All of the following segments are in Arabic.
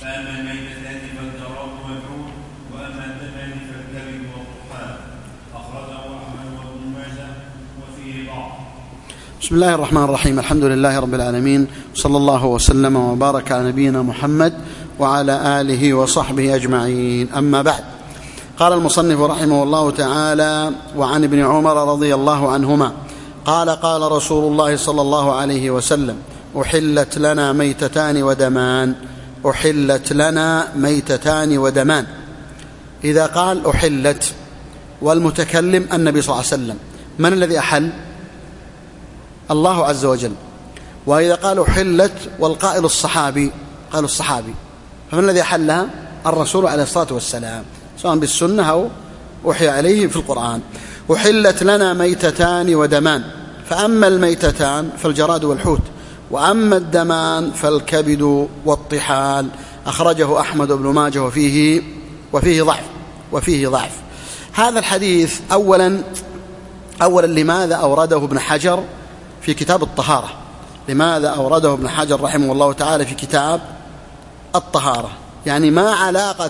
فأما الميتتان فالجراد والحوت، وأما الدمان فالكبد والطحال. أخرجه أحمد وابن ماجه وفيه ضعف. بسم الله الرحمن الرحيم. الحمد لله رب العالمين، صلى الله وسلم وبارك على نبينا محمد وعلى آله وصحبه أجمعين. أما بعد، قال المصنف رحمه الله تعالى: وعن ابن عمر رضي الله عنهما قال: قال رسول الله صلى الله عليه وسلم: أحلت لنا ميتتان ودمان. أحلت لنا ميتتان ودمان. إذا قال أحلت والمتكلم النبي صلى الله عليه وسلم، من الذي أحل؟ الله عز وجل. وإذا قال أحلت والقائل الصحابي، قالوا الصحابي، فمن الذي أحلها؟ الرسول عليه الصلاة والسلام، سواء بالسنة أو وحي عليه في القرآن. أحلت لنا ميتتان ودمان، فأما الميتتان فالجراد والحوت، وأما الدمان فالكبد والطحال. أخرجه أحمد بن ماجه وفيه ضعف. هذا الحديث أولا لماذا أورده ابن حجر في كتاب الطهارة؟ لماذا أورده ابن حجر رحمه الله تعالى في كتاب الطهارة؟ يعني ما علاقة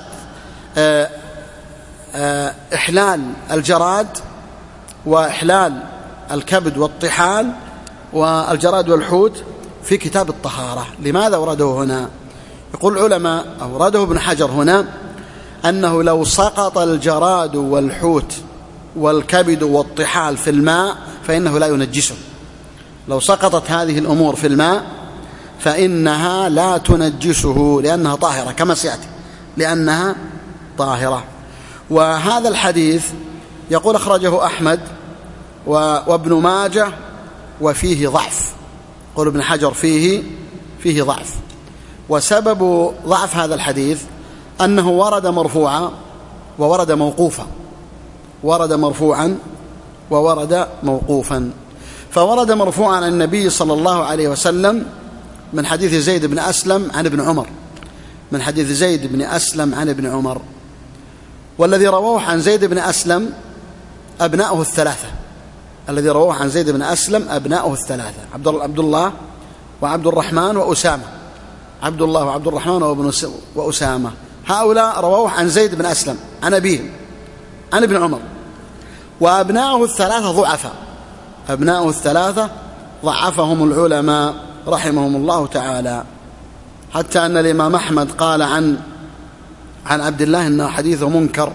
إحلال الجراد وإحلال الكبد والطحال والجراد والحوت في كتاب الطهارة؟ لماذا أورده هنا؟ يقول العلماء: أورده ابن حجر هنا أنه لو سقط الجراد والحوت والكبد والطحال في الماء فإنه لا ينجسه. لو سقطت هذه الأمور في الماء فإنها لا تنجسه لأنها طاهرة، كما سيأتي، لأنها طاهرة. وهذا الحديث يقول أخرجه أحمد وابن ماجه وفيه ضعف. يقول ابن حجر فيه ضعف. وسبب ضعف هذا الحديث أنه ورد مرفوعا وورد موقوفا، ورد مرفوعا وورد موقوفا. فورد مرفوعا عن النبي صلى الله عليه وسلم من حديث زيد بن أسلم عن ابن عمر، من حديث زيد بن أسلم عن ابن عمر. والذي رواه عن زيد بن أسلم أبناؤه الثلاثة، الذي رواه عن زيد بن أسلم أبناؤه الثلاثة: عبد الله وعبد الرحمن وأسامة. عبد الله وعبد الرحمن وأسامة، هؤلاء رواه عن زيد بن أسلم عن أبيه عن ابن عمر. وأبناؤه الثلاثة ضعفاء، أبناؤه الثلاثة ضعفهم العلماء رحمهم الله تعالى، حتى أن الإمام أحمد قال عن عبد الله أنه حديثه منكر.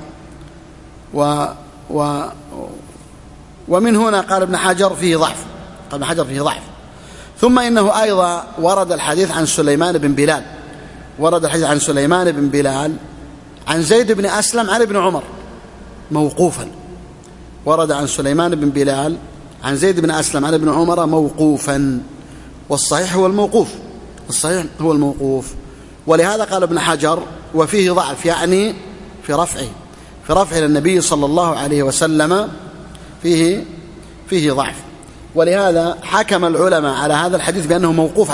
ومن هنا قال ابن حجر فيه ضعف. ثم إنه أيضا ورد الحديث عن سليمان بن بلال، ورد الحديث عن سليمان بن بلال عن زيد بن أسلم عن ابن عمر موقوفا. ورد عن سليمان بن بلال عن زيد بن أسلم عن ابن عمر موقوفا، والصحيح هو الموقوف. ولهذا قال ابن حجر وفيه ضعف، يعني في رفعه للنبي صلى الله عليه وسلم فيه ضعف. ولهذا حكم العلماء على هذا الحديث بأنه موقوف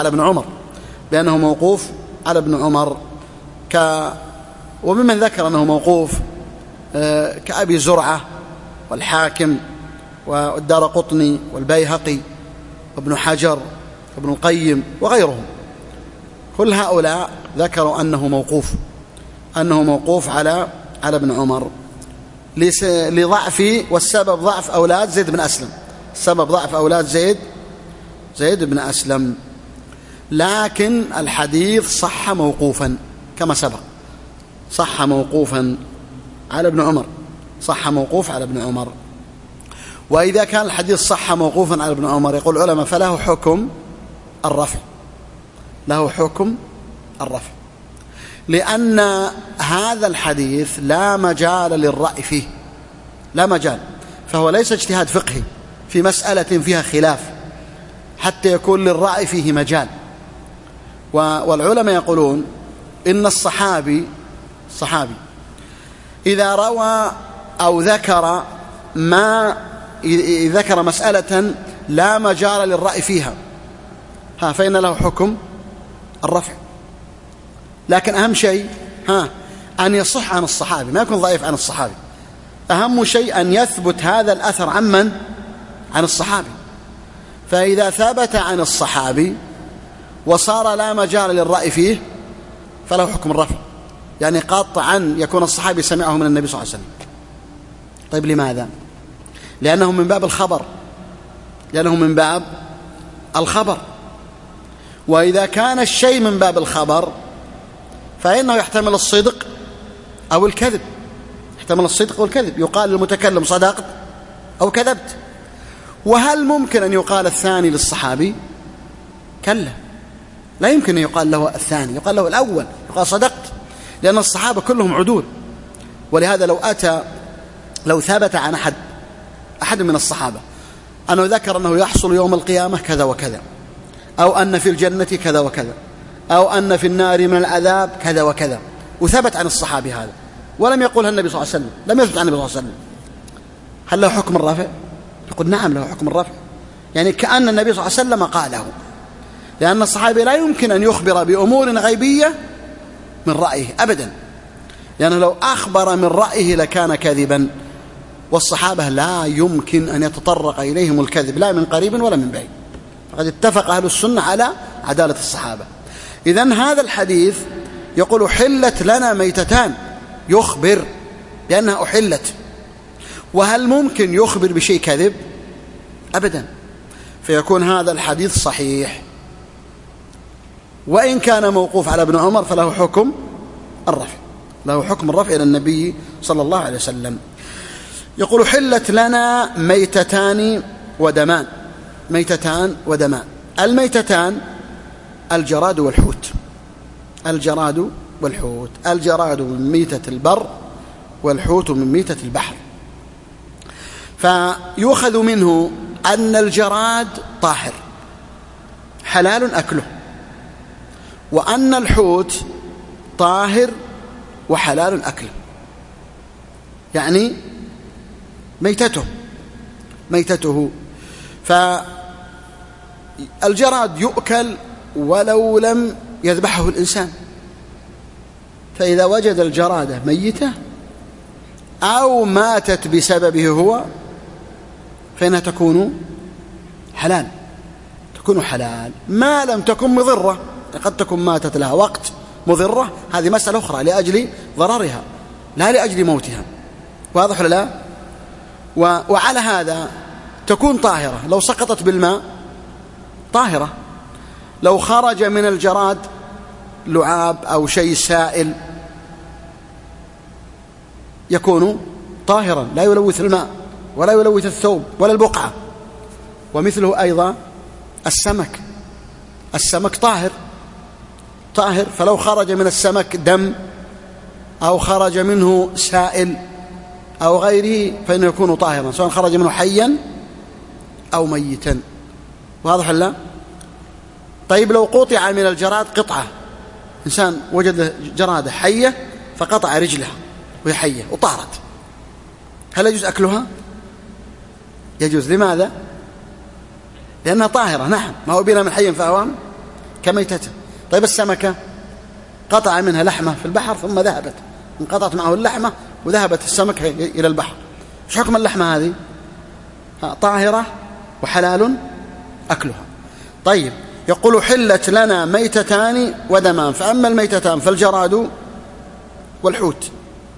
على ابن عمر، وممن ذكر أنه موقوف كأبي زرعة والحاكم والدارقطني والبيهقي وابن حجر وابن القيم وغيرهم. كل هؤلاء ذكروا أنه موقوف على ابن عمر لضعف. والسبب ضعف أولاد زيد بن أسلم، سبب ضعف أولاد زيد بن أسلم. لكن الحديث صح موقوفا كما سبق، صح موقوفا على ابن عمر. وإذا كان الحديث صح موقوفا على ابن عمر، يقول العلماء، فله حكم الرفع، لأن هذا الحديث لا مجال للرأي فيه، لا مجال، فهو ليس اجتهاد فقهي في مسألة فيها خلاف حتى يكون للرأي فيه مجال. والعلماء يقولون إن الصحابي إذا روى أو ذكر مسألة لا مجال للرأي فيها فإن له حكم الرفع. لكن أهم شيء أن يصح عن الصحابي، ما يكون ضعيف عن الصحابي. أهم شيء أن يثبت هذا الأثر عن الصحابي. فإذا ثبت عن الصحابي وصار لا مجال للرأي فيه فله حكم الرفع، يعني قطعا يكون الصحابي سمعه من النبي صلى الله عليه وسلم. طيب لماذا؟ لأنه من باب الخبر، وإذا كان الشيء من باب الخبر فإنه يحتمل الصدق أو الكذب، يقال للمتكلم صدقت أو كذبت. وهل ممكن أن يقال الثاني للصحابي؟ كلا، لا يمكن أن يقال له الثاني، يقال له الأول، يقال صدقت، لأن الصحابة كلهم عدول. ولهذا لو ثبت عن أحد من الصحابة أنه ذكر أنه يحصل يوم القيامة كذا وكذا، أو أن في الجنة كذا وكذا، أو أن في النار من العذاب كذا وكذا، وثبت عن الصحابي هذا ولم يقولها النبي صلى الله عليه وسلم، لم يثبت عن النبي صلى الله عليه وسلم، هل له حكم الرفع؟ يقول نعم له حكم الرفع، يعني كأن النبي صلى الله عليه وسلم قاله، لأن الصحابي لا يمكن أن يخبر بأمور غيبية من رأيه أبدا، لأنه لو أخبر من رأيه لكان كاذبا، والصحابة لا يمكن أن يتطرق إليهم الكذب لا من قريب ولا من بعيد، فقد اتفق أهل السنة على عدالة الصحابة. إذن هذا الحديث يقول حلت لنا ميتتان، يخبر بأنها أحلت، وهل ممكن يخبر بشيء كذب؟ أبدا، فيكون هذا الحديث صحيح، وإن كان موقوف على ابن عمر فله حكم الرفع إلى النبي صلى الله عليه وسلم. يقول حلت لنا ميتتان ودمان. الميتتان الجراد والحوت. الجراد من ميتة البر، والحوت من ميتة البحر. فيؤخذ منه أن الجراد طاهر حلال أكله، وأن الحوت طاهر وحلال أكله، يعني ميتته. فالجراد يؤكل ولو لم يذبحه الإنسان، فإذا وجد الجرادة ميتة أو ماتت بسببه هو فإنها تكون حلال ما لم تكن مضرة. قد تكون ماتت لها وقت مضرة، هذه مسألة أخرى لأجل ضررها لا لأجل موتها، واضح ولا لا؟ وعلى هذا تكون طاهرة، لو سقطت بالماء طاهرة، لو خرج من الجراد لعاب أو شيء سائل يكون طاهرا، لا يلوث الماء ولا يلوث الثوب ولا البقعة. ومثله أيضا السمك طاهر، فلو خرج من السمك دم أو خرج منه سائل أو غيره فإنه يكون طاهرا، سواء خرج منه حيا أو ميتا، واضح ولا؟ طيب لو قطع من الجراد قطعة، إنسان وجد جرادة حية فقطع رجلها وهي حية وطارت، هل يجوز أكلها؟ يجوز. لماذا؟ لأنها طاهرة، نعم، ما هو بنا من حي فهو كميتته. طيب السمكة قطع منها لحمة في البحر ثم ذهبت، انقطعت معه اللحمة وذهبت السمكة إلى البحر، ايش حكم اللحمة هذه؟ طاهرة وحلال أكلها. طيب يقول حلت لنا ميتتان ودمان. فأما الميتتان فالجراد والحوت.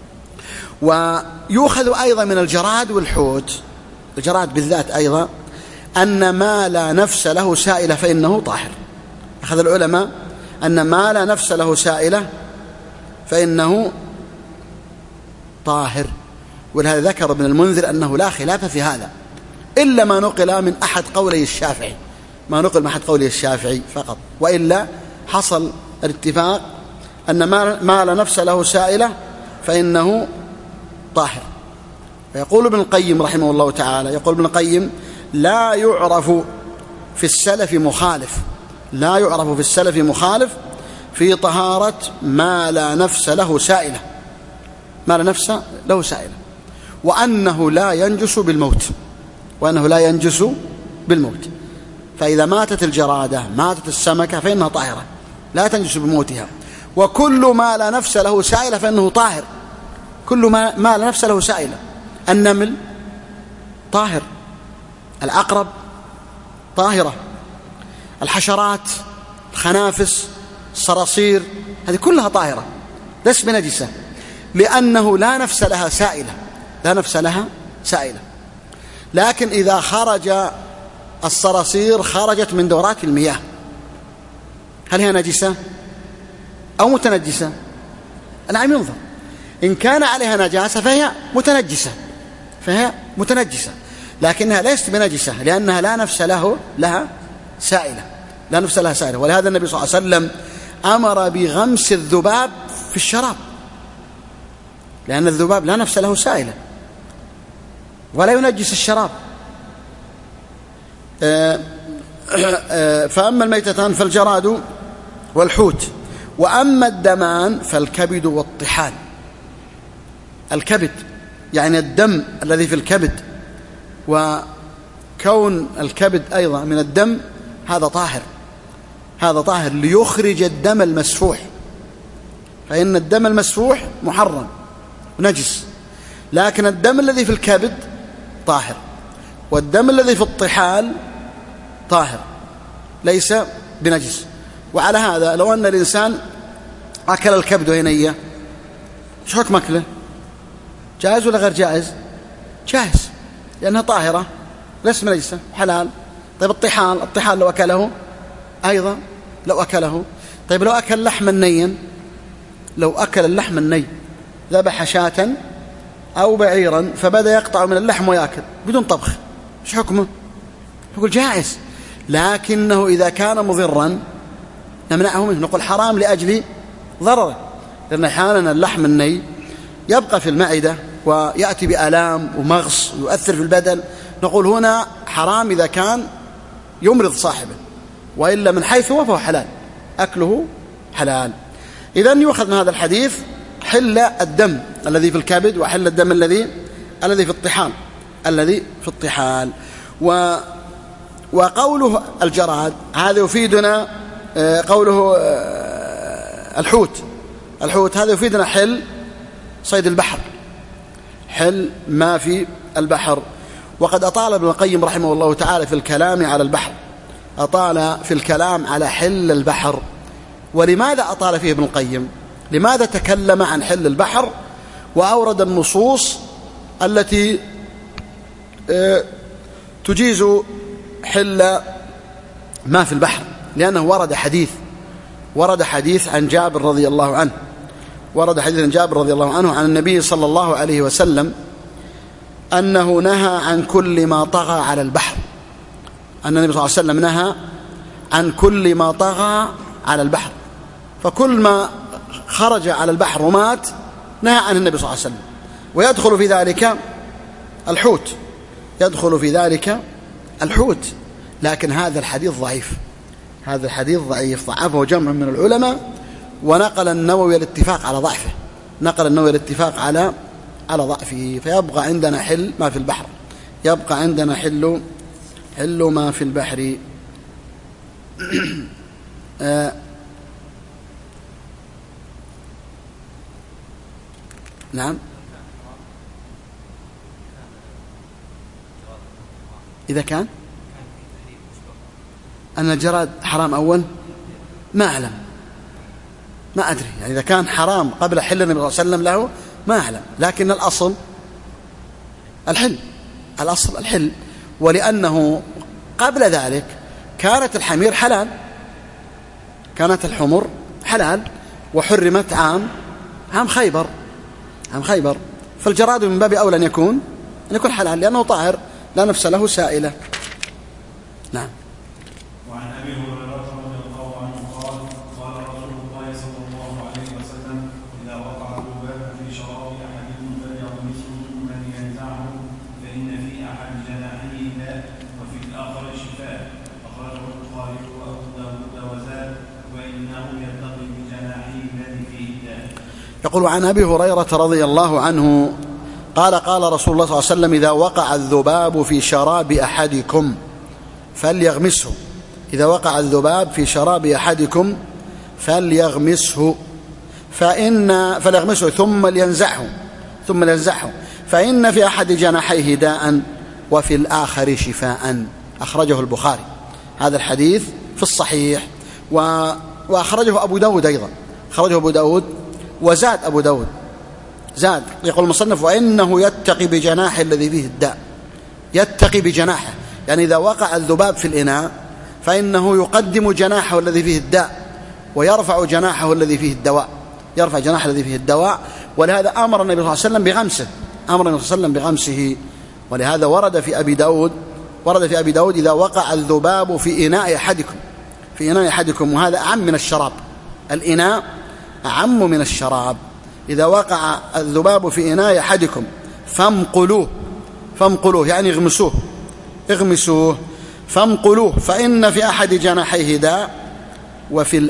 ويؤخذ أيضا من الجراد والحوت، الجراد بالذات أيضا، أن ما لا نفس له سائلة فإنه طاهر. أخذ العلماء أن ما لا نفس له سائلة فإنه طاهر. ولهذا ذكر ابن المنذر أنه لا خلاف في هذا إلا ما نقل من أحد قولي الشافعي فقط، وإلا حصل الاتفاق أن ما لا نفس له سائلة فإنه طاهر. فيقول ابن القيم رحمه الله تعالى، يقول ابن القيم لا يعرف في السلف مخالف في طهارة ما لا نفس له سائلة، وأنه لا ينجس بالموت. فإذا ماتت الجرادة، ماتت السمكة، فإنها طاهرة لا تنجس بموتها. وكل ما لا نفس له سائلة فإنه طاهر، كل ما لا نفس له سائلة. النمل طاهر، العقرب طاهرة، الحشرات، الخنافس، الصراصير، هذه كلها طاهرة ليس بنجسة، لأنه لا نفس لها سائلة، لا نفس لها سائلة. لكن إذا خرج الصراصير خرجت من دورات المياه، هل هي نجسة أو متنجسة؟ الآن ينظر، إن كان عليها نجاسة فهي متنجسة، لكنها ليست بنجسة لأنها لا نفس لها سائلة، لا نفس لها سائلة. ولهذا النبي صلى الله عليه وسلم أمر بغمس الذباب في الشراب، لأن الذباب لا نفس له سائلة ولا ينجس الشراب. فأما الميتتان فالجراد والحوت، وأما الدمان فالكبد والطحال. الكبد يعني الدم الذي في الكبد، وكون الكبد أيضا من الدم هذا طاهر ليخرج الدم المسفوح، فإن الدم المسفوح محرم نجس، لكن الدم الذي في الكبد طاهر، والدم الذي في الطحال طاهر ليس بنجس. وعلى هذا لو أن الإنسان أكل الكبد وهي نية، ايش حكم أكله؟ جائز ولا غير جائز؟ جائز، لأنها طاهرة ليس بنجسة حلال. طيب الطحال لو أكله أيضا، لو أكله. طيب لو أكل لحما نيا، لو أكل اللحم الني، ذبح شاة أو بعيرا فبدأ يقطع من اللحم ويأكل بدون طبخ، ايش حكمه؟ يقول جائز، لكنه إذا كان مضرا نمنعه منه، نقول حرام لأجل ضرره، لأن أحيانا اللحم الني يبقى في المعدة ويأتي بآلام ومغص ويؤثر في البدن، نقول هنا حرام إذا كان يمرض صاحبه، وإلا من حيث هو فهو حلال، أكله حلال. إذن يؤخذ من هذا الحديث حل الدم الذي في الكبد وحل الدم الذي في الطحال وقوله الجراد هذا يفيدنا، قوله الحوت هذا يفيدنا حل صيد البحر، حل ما في البحر. وقد أطال ابن القيم رحمه الله تعالى في الكلام على البحر، أطال في الكلام على حل البحر. ولماذا أطال فيه ابن القيم؟ لماذا تكلم عن حل البحر وأورد النصوص التي تجيز حل ما في البحر؟ لأنه ورد حديث عن جابر رضي الله عنه، عن النبي صلى الله عليه وسلم أنه نهى عن كل ما طغى على البحر، أن النبي صلى الله عليه وسلم نهى عن كل ما طغى على البحر، فكل ما خرج على البحر ومات نهى عن النبي صلى الله عليه وسلم، ويدخل في ذلك الحوت. لكن هذا الحديث ضعيف، ضعفه جمع من العلماء، ونقل النووي الاتفاق على ضعفه، فيبقى عندنا حل ما في البحر، حل ما في البحر. نعم، إذا كان أن الجراد حرام أول ما أعلم، ما أدري، يعني إذا كان حرام قبل حل النبي صلى الله عليه وسلم له ما أعلم، لكن الأصل الحل، ولأنه قبل ذلك كانت الحمير حلال، كانت الحمر حلال وحرمت عام خيبر، فالجراد من باب أولى أن يكون حلال، لأنه طاهر لا نفس له سائلة. نعم. وعن أبي هريرة رضي الله عنه قال قال رسول الله صلى الله عليه وسلم إذا وقع الذباب في شراب أحدكم فليغمسه ثم لينزعه فإن في أحد جناحيه داء وفي الآخر شفاء، أخرجه البخاري وأبو داود وزاد وإنه يتقي بجناحيه الذي فيه داء. يقول عن أبي هريرة رضي الله عنه قال قال رسول الله صلى الله عليه وسلم إذا وقع الذباب في شراب أحدكم فليغمسه، إذا وقع الذباب في شراب أحدكم فليغمسه ثم لينزعه فإن في أحد جناحيه داء وفي الآخر شفاء. أخرجه البخاري، هذا الحديث في الصحيح، وأخرجه أبو داود أيضا، خرجه أبو داود. وزاد أبو داود، زاد يقول المصنف: وإنه يتقي بجناحه الذي فيه الداء. يتقي بجناحه، يعني إذا وقع الذباب في الإناء فإنه يقدم جناحه الذي فيه الداء ويرفع جناحه الذي فيه الدواء، يرفع جناحه الذي فيه الدواء. ولهذا أمر النبي صلى الله عليه وسلم بغمسه، أمر النبي صلى الله عليه وسلم بغمسه. ولهذا ورد في أبي داود: إذا وقع الذباب في إناء أحدكم، في إناء أحدكم، وهذا أعم من الشراب، الإناء أعم من الشراب. إذا وقع الذباب في إناء أحدكم فامقلوه يعني اغمسوه فامقلوه، فإن في أحد جناحيه داء وفي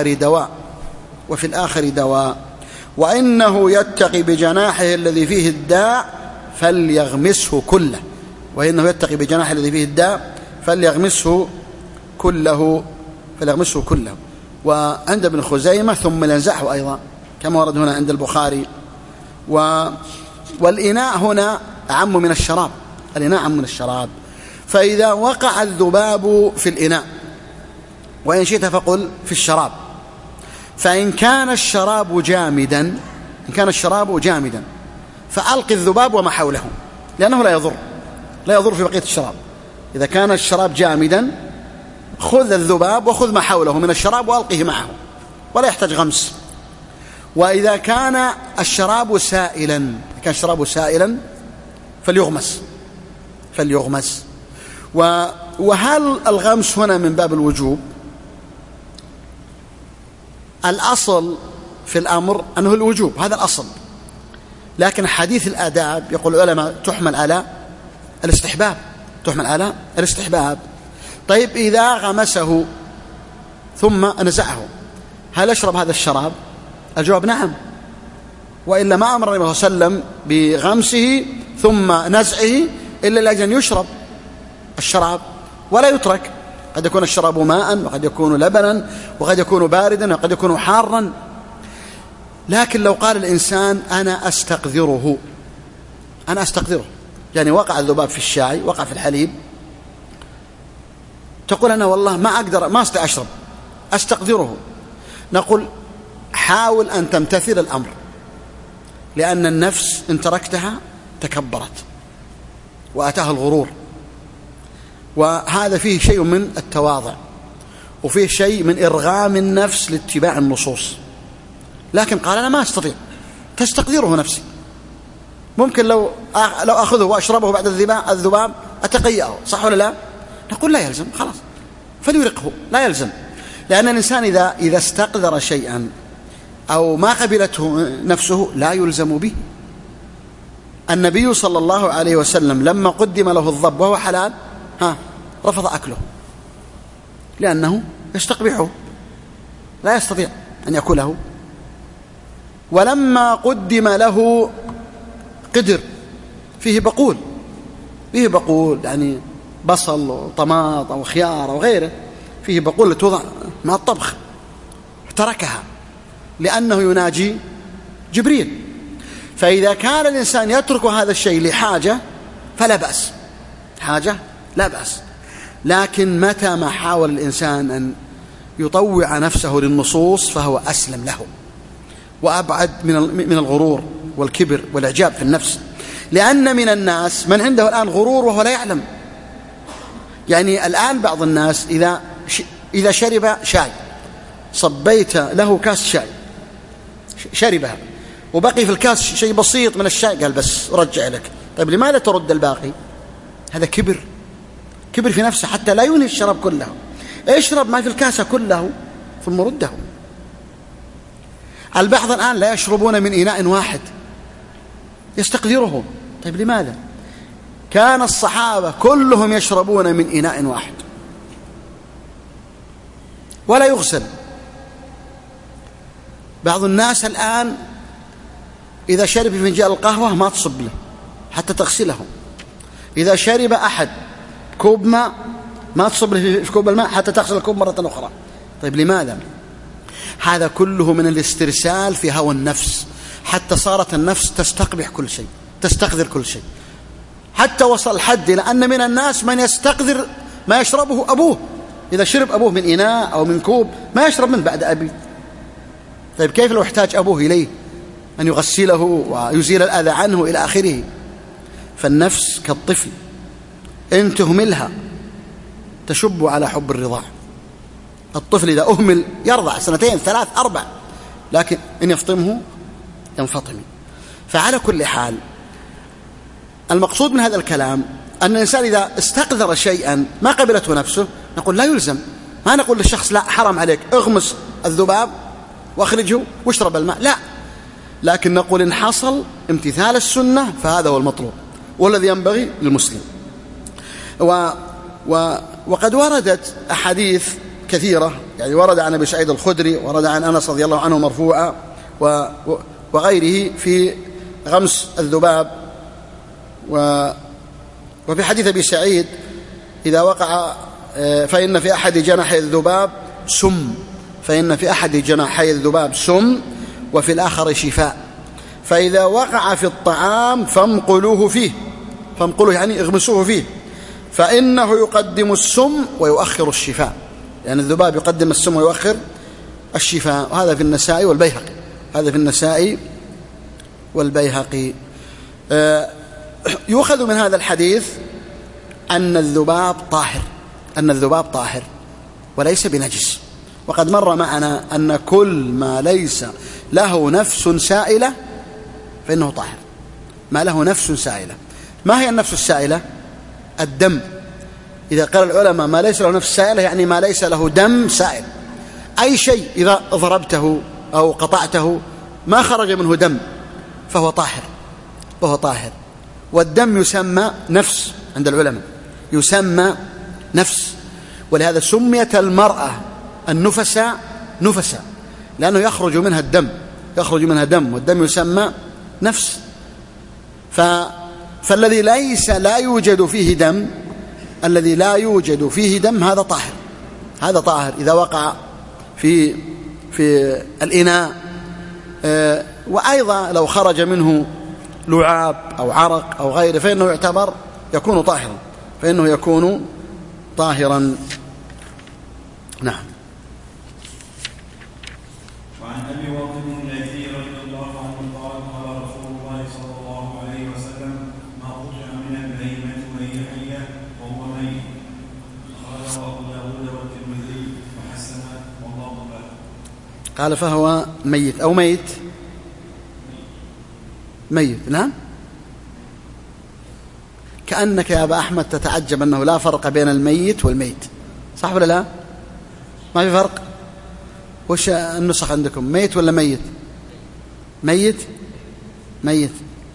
الآخر دواء، وإنه يتقي بجناحه الذي فيه الداء فليغمسه كله، وإنه يتقي بجناحه الذي فيه الداء فليغمسه كله. وعند ابن خزيمة: ثم ينزعه أيضا، كما ورد هنا عند البخاري. والإناء هنا أعم من الشراب، الإناء أعم من الشراب. فإذا وقع الذباب في الإناء، وإن شئت فقل في الشراب، فإن كان الشراب جامدا فألق الذباب وما حوله، لأنه لا يضر في بقية الشراب. إذا كان الشراب جامدا خذ الذباب وخذ ما حوله من الشراب وألقه معه، ولا يحتاج غمس. وإذا كان الشراب سائلا فليغمس. وهل الغمس هنا من باب الوجوب؟ الأصل في الأمر أنه الوجوب، هذا الأصل، لكن حديث الآداب يقول العلماء تحمل على الاستحباب. طيب إذا غمسه ثم نزعه، هل يشرب هذا الشراب؟ الجواب نعم، وإلا ما أمر النبي صلى الله عليه وسلم بغمسه ثم نزعه إلا لأجل أن يشرب الشراب ولا يترك. قد يكون الشراب ماء، وقد يكون لبنا، وقد يكون باردا، وقد يكون حارا. لكن لو قال الإنسان أنا أستقذره، يعني وقع الذباب في الشاي، وقع في الحليب، تقول أنا والله ما أستطيع أشرب، أستقذره، نقول حاول أن تمتثل الأمر، لأن النفس إن تركتها تكبرت وأتاها الغرور، وهذا فيه شيء من التواضع، وفيه شيء من إرغام النفس لاتباع النصوص. لكن قال أنا ما أستطيع، تستقدره نفسي، ممكن لو أخذه وأشربه بعد الذباب أتقيأه، صح ولا لا؟ نقول لا يلزم، خلاص فليرقه، لا يلزم. لأن الإنسان إذا استقدر شيئا أو ما قبلته نفسه لا يلزم به. النبي صلى الله عليه وسلم لما قدم له الضب وهو حلال رفض أكله، لأنه يستقبحه، لا يستطيع أن يأكله. ولما قدم له قدر فيه بقول يعني بصل وطماط وخيار وغيره، فيه بقول توضع مع الطبخ، تركها لأنه يناجي جبريل. فإذا كان الإنسان يترك هذا الشيء لحاجة فلا بأس، حاجة لا بأس. لكن متى ما حاول الإنسان أن يطوع نفسه للنصوص فهو أسلم له وأبعد من الغرور والكبر والإعجاب في النفس. لأن من الناس من عنده الآن غرور وهو لا يعلم. يعني الآن بعض الناس إذا شرب شاي، صبيت له كاس شاي، شربها وبقي في الكاس شيء بسيط من الشاي، قال بس رجع لك. طيب لماذا ترد الباقي؟ هذا كبر في نفسه حتى لا ينهي الشراب كله. اشرب ما في الكاسة كله ثم رده. البعض الآن لا يشربون من إناء واحد، يستقذرهم. طيب لماذا؟ كان الصحابة كلهم يشربون من إناء واحد ولا يغسل. بعض الناس الآن إذا شرب في فنجان القهوة ما تصب له حتى تغسله. إذا شرب أحد كوب ماء ما تصب له في كوب الماء حتى تغسل الكوب مرة أخرى. طيب لماذا؟ هذا كله من الاسترسال في هوى النفس، حتى صارت النفس تستقبح كل شيء، تستقذر كل شيء، حتى وصل الحد إلى أن من الناس من يستقذر ما يشربه أبوه. إذا شرب أبوه من إناء أو من كوب ما يشرب منه بعد أبيه. طيب كيف لو احتاج أبوه إليه أن يغسله ويزيل الأذى عنه إلى آخره؟ فالنفس كالطفل إن تهملها تشب على حب الرضاع. الطفل إذا أهمل يرضع 2 3 4، لكن إن يفطمه ينفطم. فعلى كل حال المقصود من هذا الكلام أن الإنسان إذا استقذر شيئا ما قبلته نفسه نقول لا يلزم، ما نقول للشخص لا حرام عليك اغمس الذباب واخرجه واشرب الماء، لا، لكن نقول إن حصل امتثال السنة فهذا هو المطلوب والذي ينبغي للمسلم. وقد وردت أحاديث كثيرة، يعني ورد عن أبي سعيد الخدري، ورد عن أنس رضي الله عنه مرفوعا وغيره في غمس الذباب. وفي حديث أبي سعيد إذا وقع فإن في أحد جناحي الذباب سم، فإن في أحد جناحي الذباب سم وفي الآخر شفاء، فإذا وقع في الطعام فامقلوه فيه، فامقلوه يعني اغمسوه فيه، فإنه يقدم السم ويؤخر الشفاء، يعني الذباب يقدم السم ويؤخر الشفاء. وهذا في النسائي والبيهقي، هذا في النسائي والبيهقي. يؤخذ من هذا الحديث أن الذباب طاهر، أن الذباب طاهر وليس بنجس. وقد مر معنا أن كل ما ليس له نفس سائلة فإنه طاهر، ما له نفس سائلة. ما هي النفس السائلة؟ الدم. إذا قال العلماء ما ليس له نفس سائلة يعني ما ليس له دم سائل. أي شيء إذا ضربته أو قطعته ما خرج منه دم فهو طاهر، وهو طاهر. والدم يسمى نفس عند العلماء، يسمى نفس، ولهذا سميت المرأة النفساء نفساء، لأنه يخرج منها الدم، يخرج منها دم، والدم يسمى نفس. فالذي لا يوجد فيه دم، الذي لا يوجد فيه دم هذا طاهر، هذا طاهر إذا وقع في الإناء. وأيضا لو خرج منه لعاب أو عرق أو غيره فإنه يعتبر يكون طاهرا، فإنه يكون طاهرا. نعم. وعن أبي واقد الليثي رضي الله عنه قال قال رسول الله صلى الله عليه وسلم ما قطع من البهيمة وهي حية وهو ميت، أخرجه أبو داود والترمذي وحسنه والله أعلم. قال فهو ميت أو ميت ميت. نعم. كأنك يا أبا أحمد تتعجب أنه لا فرق بين الميت والميت، صح ولا لا؟ ما في فرق. وش النسخ عندكم، ميت ولا ميت؟ ميت ميت.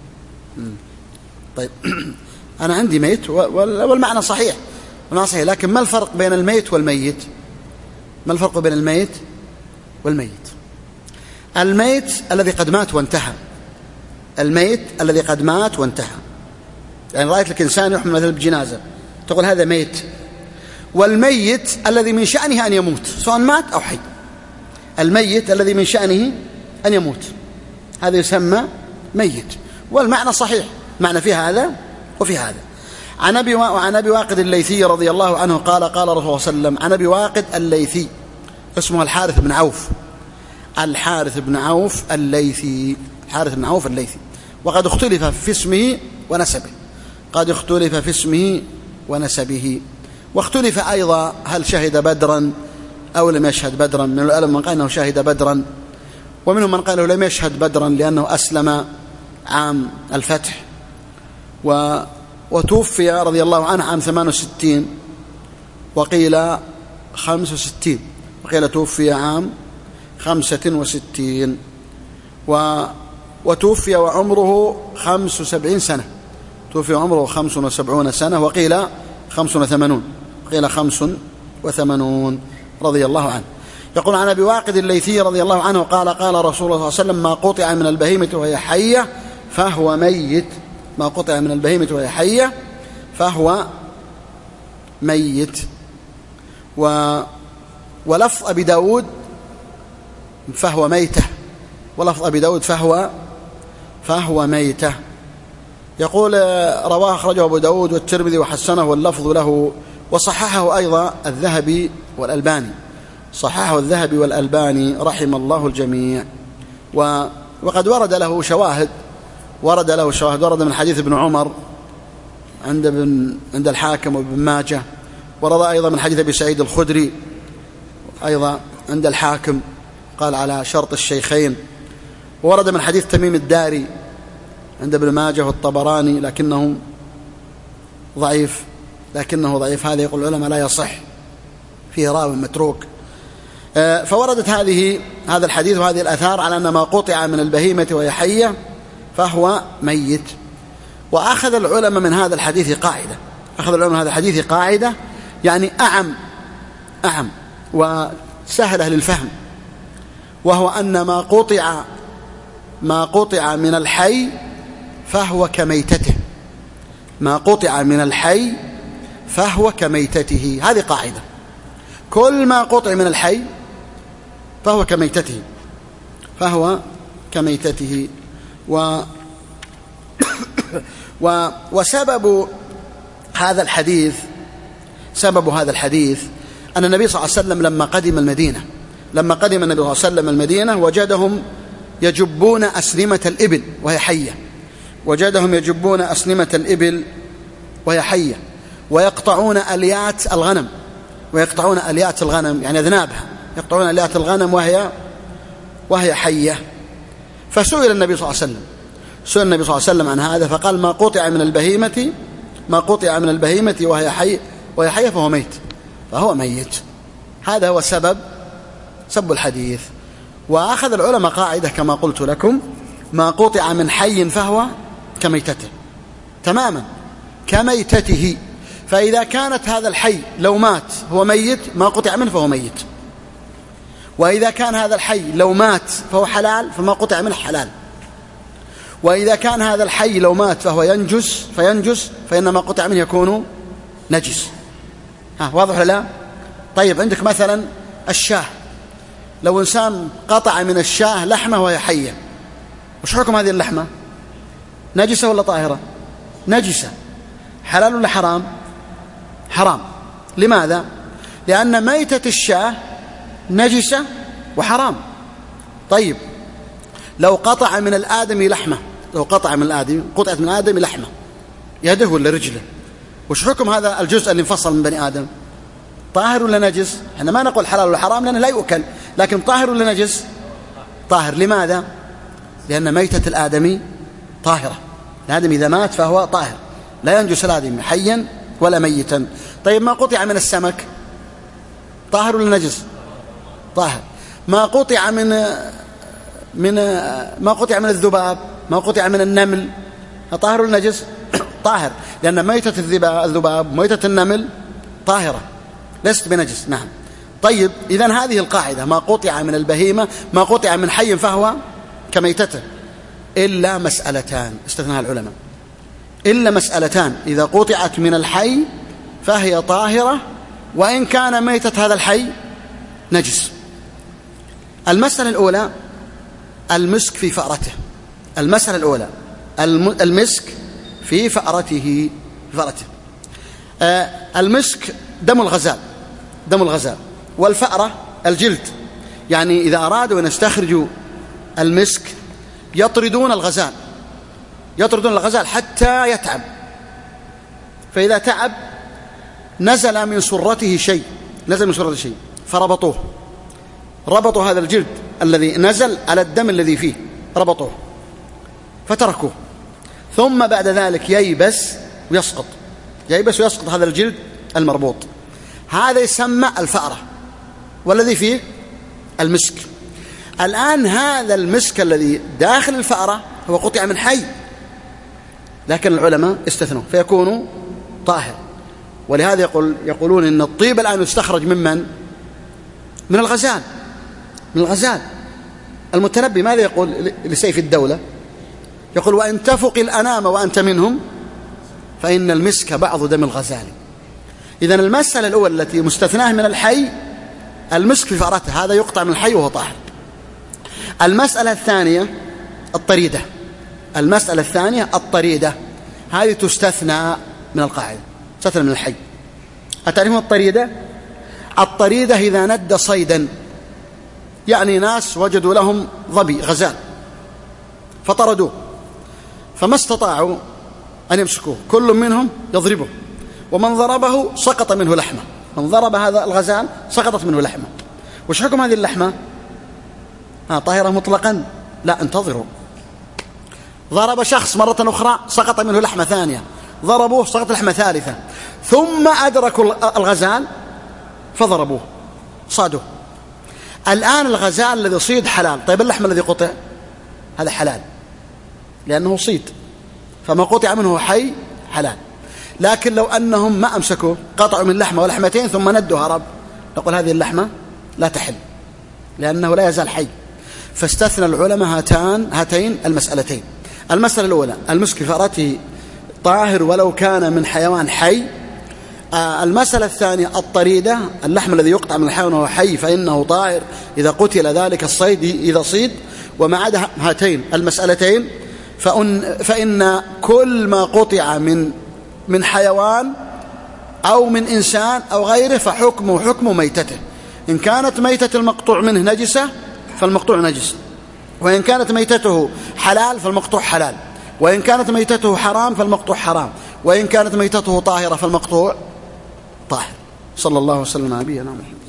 طيب أنا عندي ميت والمعنى صحيح، المعنى صحيح، لكن ما الفرق بين الميت والميت؟ ما الفرق بين الميت والميت؟ الميت الذي قد مات وانتهى، الميت الذي قد مات وانتهى، يعني رأيت لك إنسان يحمل مثلا بجنازة تقول هذا ميت. والميت الذي من شأنه أن يموت سواء مات أو حي، الميت الذي من شأنه أن يموت هذا يسمى ميت، والمعنى صحيح، معنى في هذا وفي هذا. عن أبي واقد الليثي رضي الله عنه قال قال رسول الله صلى الله عليه وسلم. عن أبي واقد الليثي اسمه الحارث بن عوف، الحارث بن عوف الليثي، الحارث بن عوف الليثي. وقد اختلف في اسمه ونسبه، قد اختلف في اسمه ونسبه، واختلف أيضا هل شهد بدرا أو لم يشهد بدرا. من العلماء من قال أنه شهد بدرا، ومنهم من قال أنه لم يشهد بدرا لأنه أسلم عام الفتح، وتوفي رضي الله عنه عام 68، وقيل 65، وقيل توفي عام 65، وتوفي وعمره 75 سنة، توفي عمره 75 سنة، وقيل 85، وقيل 85 رضي الله عنه. يقول عن أبي واقد الليثي رضي الله عنه قال قال رسول الله صلى الله عليه وسلم ما قطع من البهيمة وهي حية فهو ميت، ما قطع من البهيمة وهي حية فهو ميت. ولفظ أبي داود فهو ميتة، ولفظ أبي داود فهو ميتة. يقول رواه أخرجه أبو داود والترمذي وحسنه واللفظ له، وصححه أيضا الذهبي والألباني، صححه الذهبي والألباني رحم الله الجميع. وقد ورد له شواهد ورد من حديث ابن عمر عند الحاكم وابن ماجه، ورد أيضا من حديث أبي سعيد الخدري أيضا عند الحاكم قال على شرط الشيخين، ورد من حديث تميم الداري عند ابن ماجه والطبراني لكنه ضعيف. هذا يقول العلماء لا يصح، فيه راو متروك. فوردت هذا الحديث وهذه الآثار على أن ما قطع من البهيمة وهي حية فهو ميت. وأخذ العلماء من هذا الحديث قاعدة يعني أعم وسهلة للفهم، وهو أن ما قطع من الحي فهو كميتته. ما قطع من الحي فهو كميتته، هذه قاعدة. كل ما قطع من الحي فهو كميتته. وسبب هذا الحديث أن النبي صلى الله عليه وسلم لما قدم النبي صلى الله عليه وسلم المدينة وجدهم يجبون أسنمة الإبل وهي حية، ويقطعون أليات الغنم يعني أذنابها، يقطعون أليات الغنم وهي حية. فسئل النبي صلى الله عليه وسلم عن هذا فقال ما قطع من البهيمة وهي حية فهو ميت. هذا هو سبب الحديث. وأخذ العلماء قاعدة كما قلت لكم: ما قطع من حي فهو كميتته تماما، كميتته. فإذا كانت هذا الحي لو مات هو ميت، ما قطع منه فهو ميت. وإذا كان هذا الحي لو مات فهو حلال، فما قطع منه حلال. وإذا كان هذا الحي لو مات فهو ينجس فإن ما قطع منه يكون نجس. واضح ولا لا؟ طيب، عندك مثلا الشاه، لو إنسان قطع من الشاه لحمة وهي حية، وش حكم هذه اللحمة؟ نجسة ولا طاهرة؟ نجسة. حلال ولا حرام؟ حرام. لماذا؟ لأن ميتة الشاه نجسة وحرام. طيب، لو قطع من الآدمي لحمة، قطعت من الآدمي لحمة، يده ولا رجله، وش حكم هذا الجزء اللي انفصل من بني آدم؟ طاهر ولا نجس؟ احنا ما نقول حلال ولا حرام لأنه لا يؤكل، لكن طاهر ولا نجس؟ طاهر. لماذا؟ لأن ميتة الآدمي طاهرة. الآدمي إذا مات فهو طاهر، لا ينجس الآدمي حيا ولا ميتا. طيب، ما قطع من السمك طاهر ولا نجس؟ طاهر. ما قطع من الذباب، ما قطع من النمل، طاهر ولا نجس؟ طاهر، لأن ميتة الذباب ميتة النمل طاهرة ليست بنجس. نعم. طيب، إذن هذه القاعدة: ما قطع من البهيمة، ما قطع من حي فهو كميتته، إلا مسألتان استثناها العلماء، إلا مسألتان: إذا قطعت من الحي فهي طاهرة وإن كان ميتة هذا الحي نجس. المسألة الأولى المسك في فأرته. المسألة الأولى المسك في فأرته. المسك دم الغزال، والفأرة الجلد. يعني إذا أرادوا أن يستخرجوا المسك يطردون الغزال حتى يتعب، فإذا تعب نزل من سرته شيء فربطوه، ربطوا هذا الجلد الذي نزل على الدم الذي فيه، ربطوه فتركوه، ثم بعد ذلك ييبس ويسقط هذا الجلد المربوط. هذا يسمى الفأرة، والذي فيه المسك. الآن هذا المسك الذي داخل الفأرة هو قطع من حي، لكن العلماء استثنوا فيكون طاهر. ولهذا يقولون إن الطيب الآن يستخرج من الغزال. المتنبي ماذا يقول لسيف الدولة؟ يقول: وإن تفق الأنام وأنت منهم فإن المسك بعض دم الغزال. إذن المسألة الأولى التي مستثناه من الحي المسك في فأرته، هذا يقطع من الحي وهو طاهر. المسألة الثانية الطريدة، هذه تستثنى من القاعدة، تستثنى من الحي. أتعرفون الطريدة؟ الطريدة إذا ند صيدا، يعني ناس وجدوا لهم ظبي غزال فطردوه، فما استطاعوا أن يمسكوه، كل منهم يضربه، ومن ضربه سقط منه لحمة، من ضرب هذا الغزال سقطت منه لحمة. وش حكم هذه اللحمة؟ طاهرة مطلقا؟ لا، انتظروا. ضرب شخص مرة أخرى سقط منه لحمة ثانية، ضربوه سقط لحمة ثالثة، ثم أدركوا الغزال فضربوه صادوه. الآن الغزال الذي صيد حلال، طيب اللحم الذي قطع هذا حلال لأنه صيد، فما قطع منه حي حلال. لكن لو أنهم ما أمسكوا، قطعوا من لحمة ولحمتين ثم ندوا هرب، نقول هذه اللحمة لا تحل لأنه لا يزال حي. فاستثنى العلماء هاتين المسألتين. المسألة الأولى المسك بفأرته طاهر ولو كان من حيوان حي. المسألة الثانية الطريدة، اللحم الذي يقطع من الحيوان وهو حي فإنه طاهر إذا قتل ذلك الصيد إذا صيد. وما عدا هاتين المسألتين فإن كل ما قطع من حيوان أو من إنسان أو غيره فحكمه حكم ميتته. إن كانت ميتة المقطوع منه نجسة فالمقطوع نجس، وإن كانت ميتته حلال فالمقطوع حلال، وإن كانت ميتته حرام فالمقطوع حرام، وإن كانت ميتته طاهرة فالمقطوع طاهر. صلى الله وسلم على نبينا محمد.